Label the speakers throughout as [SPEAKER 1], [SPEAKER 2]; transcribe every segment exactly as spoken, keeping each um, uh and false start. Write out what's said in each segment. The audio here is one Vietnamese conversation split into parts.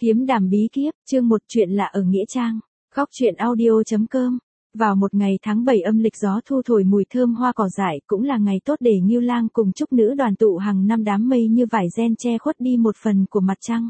[SPEAKER 1] Kiếm đàm bí kíp, chương một chuyện lạ ở Nghĩa Trang. Góc truyện audio chấm com. Vào một ngày tháng bảy âm lịch gió thu thổi mùi thơm hoa cỏ dại, cũng là ngày tốt để Ngưu Lang cùng Trúc Nữ đoàn tụ hàng năm, đám mây như vải ren che khuất đi một phần của mặt trăng.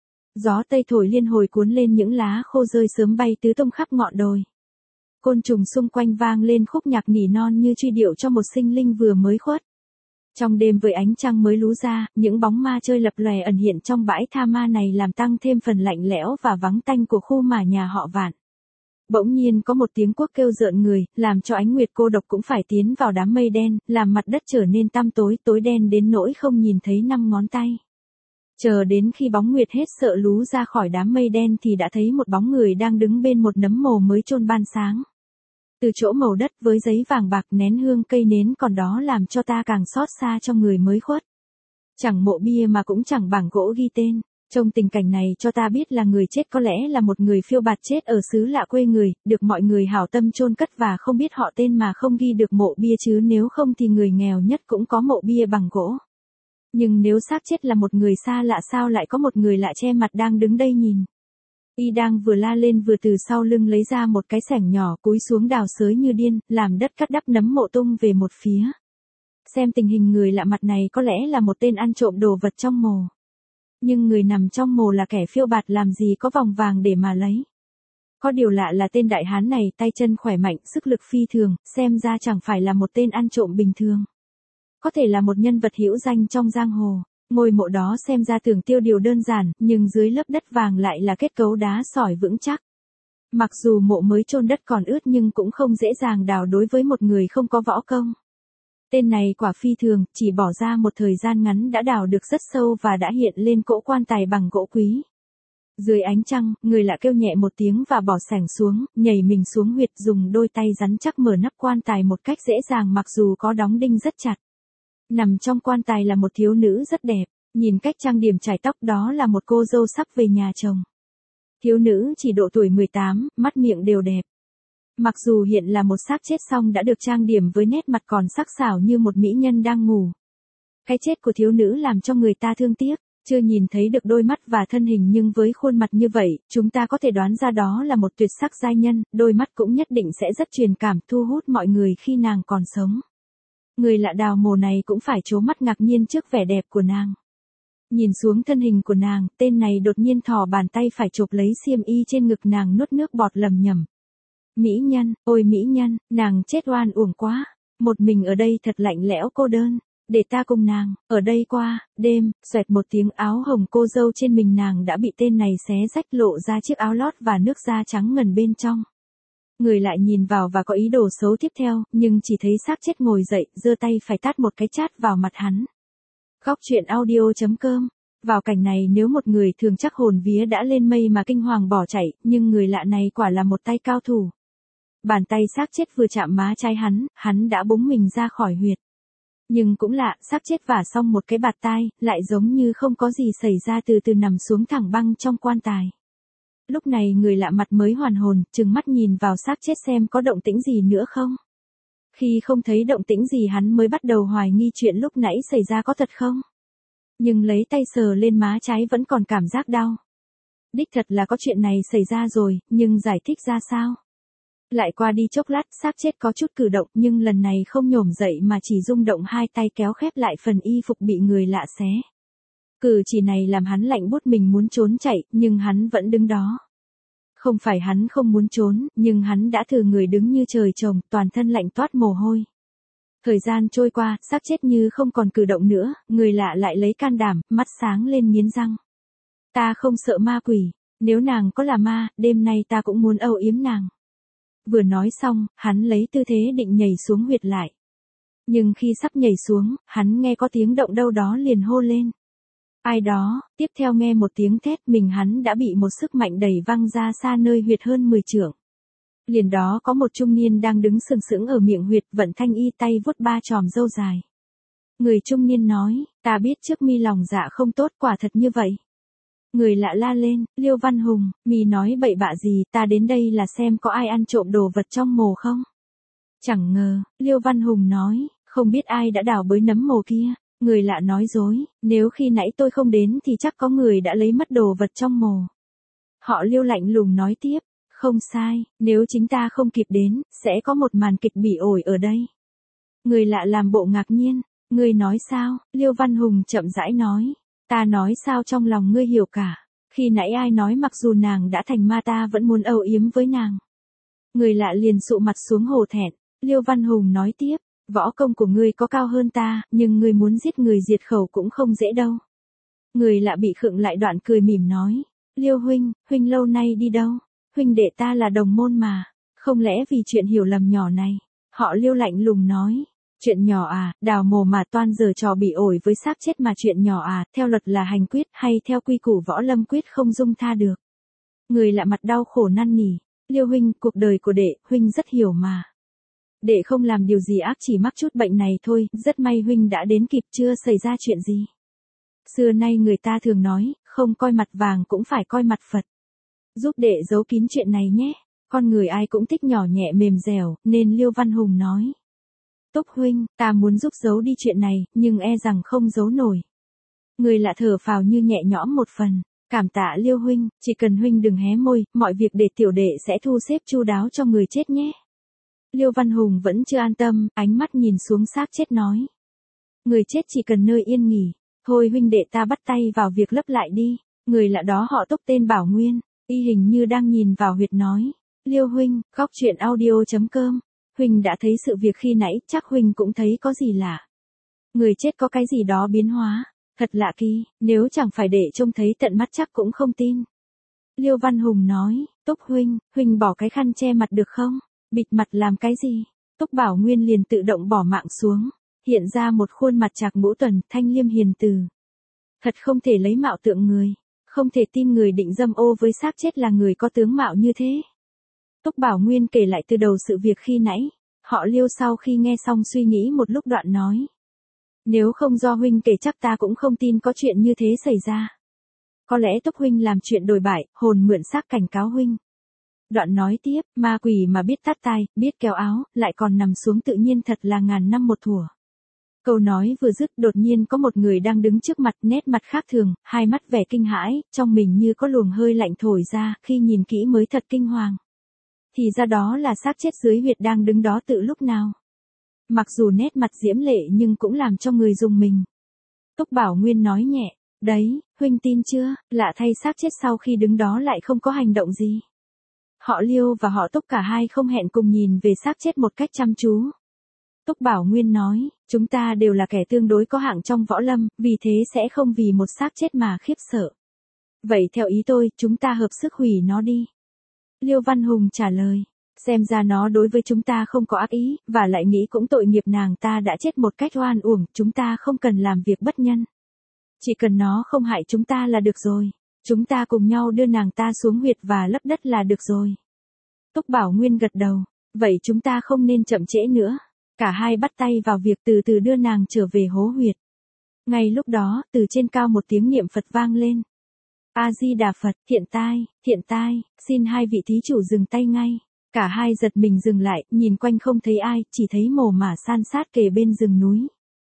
[SPEAKER 1] Gió tây thổi liên hồi cuốn lên những lá khô rơi sớm bay tứ tung khắp ngọn đồi. Côn trùng xung quanh vang lên khúc nhạc nỉ non như truy điệu cho một sinh linh vừa mới khuất. Trong đêm với ánh trăng mới lú ra, những bóng ma chơi lập lòe ẩn hiện trong bãi tha ma này làm tăng thêm phần lạnh lẽo và vắng tanh của khu mả nhà họ Vạn. Bỗng nhiên có một tiếng cuốc kêu rợn người, làm cho ánh nguyệt cô độc cũng phải tiến vào đám mây đen, làm mặt đất trở nên tăm tối, tối đen đến nỗi không nhìn thấy năm ngón tay. Chờ đến khi bóng nguyệt hết sợ lú ra khỏi đám mây đen thì đã thấy một bóng người đang đứng bên một nấm mồ mới chôn ban sáng. Từ chỗ màu đất với giấy vàng bạc nén hương cây nến còn đó làm cho ta càng xót xa cho người mới khuất. Chẳng mộ bia mà cũng chẳng bảng gỗ ghi tên. Trong tình cảnh này cho ta biết là người chết có lẽ là một người phiêu bạt chết ở xứ lạ quê người, được mọi người hảo tâm chôn cất và không biết họ tên mà không ghi được mộ bia, chứ nếu không thì người nghèo nhất cũng có mộ bia bằng gỗ. Nhưng nếu xác chết là một người xa lạ, sao lại có một người lạ che mặt đang đứng đây nhìn? Y đang vừa la lên vừa từ sau lưng lấy ra một cái xẻng nhỏ, cúi xuống đào xới như điên, làm đất cắt đắp nấm mộ tung về một phía. Xem tình hình người lạ mặt này có lẽ là một tên ăn trộm đồ vật trong mồ. Nhưng người nằm trong mồ là kẻ phiêu bạt, làm gì có vòng vàng để mà lấy. Có điều lạ là tên đại hán này tay chân khỏe mạnh, sức lực phi thường, xem ra chẳng phải là một tên ăn trộm bình thường. Có thể là một nhân vật hữu danh trong giang hồ. Ngôi mộ đó xem ra tưởng tiêu điều đơn giản, nhưng dưới lớp đất vàng lại là kết cấu đá sỏi vững chắc. Mặc dù mộ mới chôn đất còn ướt nhưng cũng không dễ dàng đào đối với một người không có võ công. Tên này quả phi thường, chỉ bỏ ra một thời gian ngắn đã đào được rất sâu và đã hiện lên cỗ quan tài bằng gỗ quý. Dưới ánh trăng, người lạ kêu nhẹ một tiếng và bỏ xẻng xuống, nhảy mình xuống huyệt, dùng đôi tay rắn chắc mở nắp quan tài một cách dễ dàng mặc dù có đóng đinh rất chặt. Nằm trong quan tài là một thiếu nữ rất đẹp, nhìn cách trang điểm chải tóc đó là một cô dâu sắp về nhà chồng. Thiếu nữ chỉ độ tuổi mười tám, mắt miệng đều đẹp. Mặc dù hiện là một xác chết song đã được trang điểm với nét mặt còn sắc sảo như một mỹ nhân đang ngủ. Cái chết của thiếu nữ làm cho người ta thương tiếc, chưa nhìn thấy được đôi mắt và thân hình nhưng với khuôn mặt như vậy, chúng ta có thể đoán ra đó là một tuyệt sắc giai nhân, đôi mắt cũng nhất định sẽ rất truyền cảm, thu hút mọi người khi nàng còn sống. Người lạ đào mồ này cũng phải trố mắt ngạc nhiên trước vẻ đẹp của nàng. Nhìn xuống thân hình của nàng, tên này đột nhiên thò bàn tay phải chộp lấy xiêm y trên ngực nàng, nuốt nước bọt lầm nhầm. Mỹ nhân, ôi mỹ nhân, nàng chết oan uổng quá, một mình ở đây thật lạnh lẽo cô đơn, để ta cùng nàng, ở đây qua, đêm. Xoẹt một tiếng, áo hồng cô dâu trên mình nàng đã bị tên này xé rách, lộ ra chiếc áo lót và nước da trắng ngần bên trong. Người lại nhìn vào và có ý đồ xấu tiếp theo, nhưng chỉ thấy xác chết ngồi dậy, giơ tay phải tát một cái chát vào mặt hắn. Góc truyện audio chấm com. Vào cảnh này nếu một người thường chắc hồn vía đã lên mây mà kinh hoàng bỏ chạy, nhưng người lạ này quả là một tay cao thủ. Bàn tay xác chết vừa chạm má trái hắn, hắn đã búng mình ra khỏi huyệt. Nhưng cũng lạ, xác chết vả xong một cái bạt tai, lại giống như không có gì xảy ra, từ từ nằm xuống thẳng băng trong quan tài. Lúc này người lạ mặt mới hoàn hồn, trừng mắt nhìn vào xác chết xem có động tĩnh gì nữa không. Khi không thấy động tĩnh gì hắn mới bắt đầu hoài nghi chuyện lúc nãy xảy ra có thật không. Nhưng lấy tay sờ lên má trái vẫn còn cảm giác đau. Đích thật là có chuyện này xảy ra rồi, nhưng giải thích ra sao? Lại qua đi chốc lát, xác chết có chút cử động nhưng lần này không nhổm dậy mà chỉ rung động hai tay kéo khép lại phần y phục bị người lạ xé. Cử chỉ này làm hắn lạnh buốt, mình muốn trốn chạy, nhưng hắn vẫn đứng đó. Không phải hắn không muốn trốn, nhưng hắn đã thử người đứng như trời trồng, toàn thân lạnh toát mồ hôi. Thời gian trôi qua, xác chết như không còn cử động nữa, người lạ lại lấy can đảm, mắt sáng lên nghiến răng. Ta không sợ ma quỷ, nếu nàng có là ma, đêm nay ta cũng muốn âu yếm nàng. Vừa nói xong, hắn lấy tư thế định nhảy xuống huyệt lại. Nhưng khi sắp nhảy xuống, hắn nghe có tiếng động đâu đó liền hô lên. Ai đó, tiếp theo nghe một tiếng thét, mình hắn đã bị một sức mạnh đẩy văng ra xa nơi huyệt hơn mười trượng. Liền đó có một trung niên đang đứng sừng sững ở miệng huyệt, vận thanh y, tay vuốt ba chòm râu dài. Người trung niên nói, ta biết trước mi lòng dạ không tốt, quả thật như vậy. Người lạ la lên, Liêu Văn Hùng, mi nói bậy bạ gì, ta đến đây là xem có ai ăn trộm đồ vật trong mồ không. Chẳng ngờ, Liêu Văn Hùng nói, không biết ai đã đào bới nấm mồ kia. Người lạ nói dối, nếu khi nãy tôi không đến thì chắc có người đã lấy mất đồ vật trong mồ. Họ Liêu lạnh lùng nói tiếp, không sai, nếu chính ta không kịp đến, sẽ có một màn kịch bỉ ổi ở đây. Người lạ làm bộ ngạc nhiên, ngươi nói sao, Liêu Văn Hùng chậm rãi nói, ta nói sao trong lòng ngươi hiểu cả, khi nãy ai nói mặc dù nàng đã thành ma ta vẫn muốn âu yếm với nàng. Người lạ liền sụ mặt xuống hổ thẹn, Liêu Văn Hùng nói tiếp, võ công của ngươi có cao hơn ta, nhưng ngươi muốn giết người diệt khẩu cũng không dễ đâu. Người lạ bị khựng lại đoạn cười mỉm nói, Liêu huynh, huynh lâu nay đi đâu, huynh đệ ta là đồng môn mà, không lẽ vì chuyện hiểu lầm nhỏ này. Họ Liêu lạnh lùng nói, chuyện nhỏ à, đào mồ mà toan giờ trò bị ổi với xác chết mà chuyện nhỏ à, theo luật là hành quyết hay theo quy củ võ lâm quyết không dung tha được. Người lạ mặt đau khổ năn nỉ, Liêu huynh, cuộc đời của đệ, huynh rất hiểu mà. Đệ không làm điều gì ác, chỉ mắc chút bệnh này thôi, rất may huynh đã đến kịp, chưa xảy ra chuyện gì. Xưa nay người ta thường nói, không coi mặt vàng cũng phải coi mặt Phật. Giúp đệ giấu kín chuyện này nhé, con người ai cũng thích nhỏ nhẹ mềm dẻo, nên Liêu Văn Hùng nói. Túc huynh, ta muốn giúp giấu đi chuyện này, nhưng e rằng không giấu nổi. Người lạ thở phào như nhẹ nhõm một phần, cảm tạ Liêu huynh, chỉ cần huynh đừng hé môi, mọi việc để tiểu đệ sẽ thu xếp chu đáo cho người chết nhé. Liêu Văn Hùng vẫn chưa an tâm, ánh mắt nhìn xuống xác chết nói. Người chết chỉ cần nơi yên nghỉ, thôi huynh đệ ta bắt tay vào việc lấp lại đi. Người lạ đó họ Túc tên Bảo Nguyên, y hình như đang nhìn vào huyệt nói. Liêu huynh, góc truyện audio.com, huynh đã thấy sự việc khi nãy, chắc huynh cũng thấy có gì lạ. Người chết có cái gì đó biến hóa, thật lạ kỳ, nếu chẳng phải để trông thấy tận mắt chắc cũng không tin. Liêu Văn Hùng nói, Túc huynh, huynh bỏ cái khăn che mặt được không? Bịt mặt làm cái gì? Túc Bảo Nguyên liền tự động bỏ mạng xuống, hiện ra một khuôn mặt trạc ngũ tuần, thanh liêm hiền từ. Thật không thể lấy mạo tượng người, không thể tin người định dâm ô với xác chết là người có tướng mạo như thế. Túc Bảo Nguyên kể lại từ đầu sự việc khi nãy, họ Liêu sau khi nghe xong suy nghĩ một lúc đoạn nói. Nếu không do huynh kể chắc ta cũng không tin có chuyện như thế xảy ra. Có lẽ Túc huynh làm chuyện đồi bại, hồn mượn xác cảnh cáo huynh. Đoạn nói tiếp, ma quỷ mà biết tắt tai, biết kéo áo, lại còn nằm xuống tự nhiên thật là ngàn năm một thủa. Câu nói vừa dứt đột nhiên có một người đang đứng trước mặt, nét mặt khác thường, hai mắt vẻ kinh hãi, trong mình như có luồng hơi lạnh thổi ra, khi nhìn kỹ mới thật kinh hoàng. Thì ra đó là xác chết dưới huyệt đang đứng đó tự lúc nào. Mặc dù nét mặt diễm lệ nhưng cũng làm cho người dùng mình. Túc Bảo Nguyên nói nhẹ, đấy, huynh tin chưa, lạ thay xác chết sau khi đứng đó lại không có hành động gì. Họ Liêu và họ Túc cả hai không hẹn cùng nhìn về xác chết một cách chăm chú. Túc Bảo Nguyên nói, chúng ta đều là kẻ tương đối có hạng trong võ lâm, vì thế sẽ không vì một xác chết mà khiếp sợ. Vậy theo ý tôi, chúng ta hợp sức hủy nó đi. Liêu Văn Hùng trả lời, xem ra nó đối với chúng ta không có ác ý, và lại nghĩ cũng tội nghiệp nàng ta đã chết một cách oan uổng, chúng ta không cần làm việc bất nhân. Chỉ cần nó không hại chúng ta là được rồi. Chúng ta cùng nhau đưa nàng ta xuống huyệt và lấp đất là được rồi. Túc Bảo Nguyên gật đầu, vậy chúng ta không nên chậm trễ nữa. Cả hai bắt tay vào việc từ từ đưa nàng trở về hố huyệt. Ngay lúc đó, từ trên cao một tiếng niệm Phật vang lên. A-di-đà Phật, thiện tai, thiện tai, xin hai vị thí chủ dừng tay ngay. Cả hai giật mình dừng lại, nhìn quanh không thấy ai, chỉ thấy mồ mả san sát kề bên rừng núi.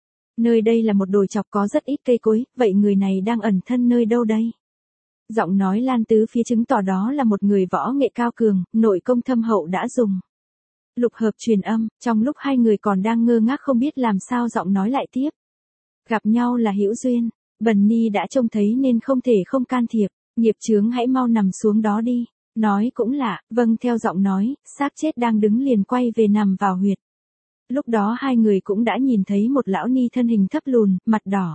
[SPEAKER 1] Nơi đây là một đồi chọc có rất ít cây cối, vậy người này đang ẩn thân nơi đâu đây? Giọng nói lan tứ phía chứng tỏ đó là một người võ nghệ cao cường, nội công thâm hậu đã dùng. Lục hợp truyền âm, trong lúc hai người còn đang ngơ ngác không biết làm sao giọng nói lại tiếp. Gặp nhau là hữu duyên, Bần Ni đã trông thấy nên không thể không can thiệp, nghiệp chướng hãy mau nằm xuống đó đi. Nói cũng lạ, vâng theo giọng nói, xác chết đang đứng liền quay về nằm vào huyệt. Lúc đó hai người cũng đã nhìn thấy một lão ni thân hình thấp lùn, mặt đỏ.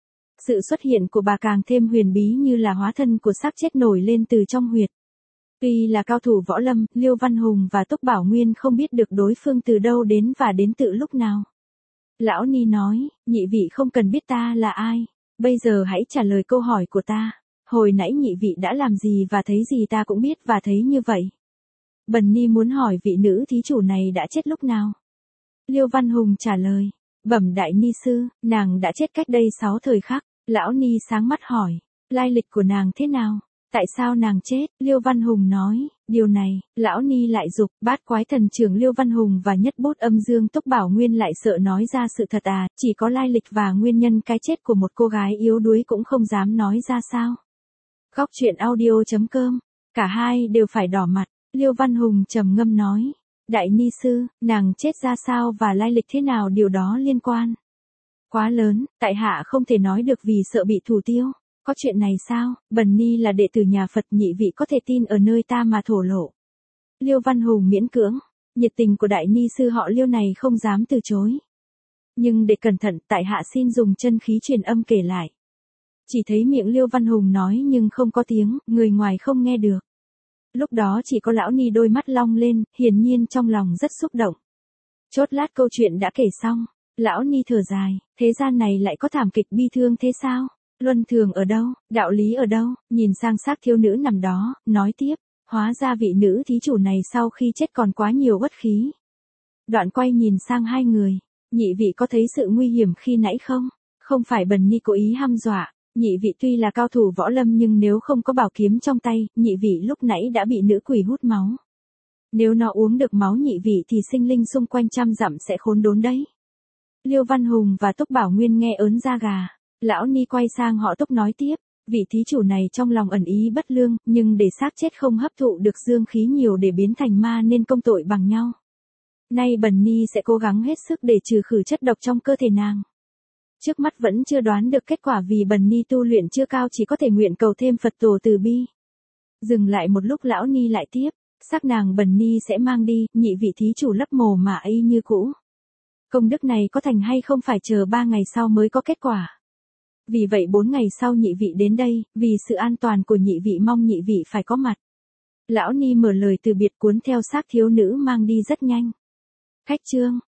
[SPEAKER 1] Sự xuất hiện của bà càng thêm huyền bí như là hóa thân của xác chết nổi lên từ trong huyệt. Tuy là cao thủ võ lâm, Liêu Văn Hùng và Túc Bảo Nguyên không biết được đối phương từ đâu đến và đến tự lúc nào. Lão ni nói, nhị vị không cần biết ta là ai, bây giờ hãy trả lời câu hỏi của ta. Hồi nãy nhị vị đã làm gì và thấy gì ta cũng biết và thấy như vậy. Bần Ni muốn hỏi vị nữ thí chủ này đã chết lúc nào? Liêu Văn Hùng trả lời, bẩm đại ni sư, nàng đã chết cách đây sáu thời khắc. Lão ni sáng mắt hỏi, lai lịch của nàng thế nào? Tại sao nàng chết? Liêu Văn Hùng nói, điều này, lão ni lại dục, bát quái thần trưởng Liêu Văn Hùng và nhất bút âm dương Túc Bảo Nguyên lại sợ nói ra sự thật à, chỉ có lai lịch và nguyên nhân cái chết của một cô gái yếu đuối cũng không dám nói ra sao. Góc truyện audio chấm com Cả hai đều phải đỏ mặt, Liêu Văn Hùng trầm ngâm nói. Đại ni sư, nàng chết ra sao và lai lịch thế nào điều đó liên quan. Quá lớn, tại hạ không thể nói được vì sợ bị thủ tiêu. Có chuyện này sao, Bần Ni là đệ tử nhà Phật, nhị vị có thể tin ở nơi ta mà thổ lộ. Liêu Văn Hùng miễn cưỡng, nhiệt tình của đại ni sư họ Liêu này không dám từ chối. Nhưng để cẩn thận, tại hạ xin dùng chân khí truyền âm kể lại. Chỉ thấy miệng Liêu Văn Hùng nói nhưng không có tiếng, người ngoài không nghe được. Lúc đó chỉ có lão ni đôi mắt long lên, hiển nhiên trong lòng rất xúc động. Chốt lát câu chuyện đã kể xong, lão ni thở dài, thế gian này lại có thảm kịch bi thương thế sao? Luân thường ở đâu, đạo lý ở đâu? Nhìn sang xác thiếu nữ nằm đó, nói tiếp, hóa ra vị nữ thí chủ này sau khi chết còn quá nhiều uất khí. Đoạn quay nhìn sang hai người, nhị vị có thấy sự nguy hiểm khi nãy không? Không phải Bần Ni cố ý hăm dọa, nhị vị tuy là cao thủ võ lâm nhưng nếu không có bảo kiếm trong tay, nhị vị lúc nãy đã bị nữ quỷ hút máu. Nếu nó uống được máu nhị vị thì sinh linh xung quanh trăm dặm sẽ khốn đốn đấy. Liêu Văn Hùng và Túc Bảo Nguyên nghe ớn da gà. Lão ni quay sang họ Túc nói tiếp, vị thí chủ này trong lòng ẩn ý bất lương, nhưng để xác chết không hấp thụ được dương khí nhiều để biến thành ma nên công tội bằng nhau. Nay Bần Ni sẽ cố gắng hết sức để trừ khử chất độc trong cơ thể nàng. Trước mắt vẫn chưa đoán được kết quả vì Bần Ni tu luyện chưa cao, chỉ có thể nguyện cầu thêm Phật tổ từ bi. Dừng lại một lúc lão ni lại tiếp, xác nàng Bần Ni sẽ mang đi, nhị vị thí chủ lấp mồ mà y như cũ. Công đức này có thành hay không phải chờ ba ngày sau mới có kết quả. Vì vậy bốn ngày sau nhị vị đến đây, vì sự an toàn của nhị vị mong nhị vị phải có mặt. Lão ni mở lời từ biệt cuốn theo xác thiếu nữ mang đi rất nhanh. Khách trương,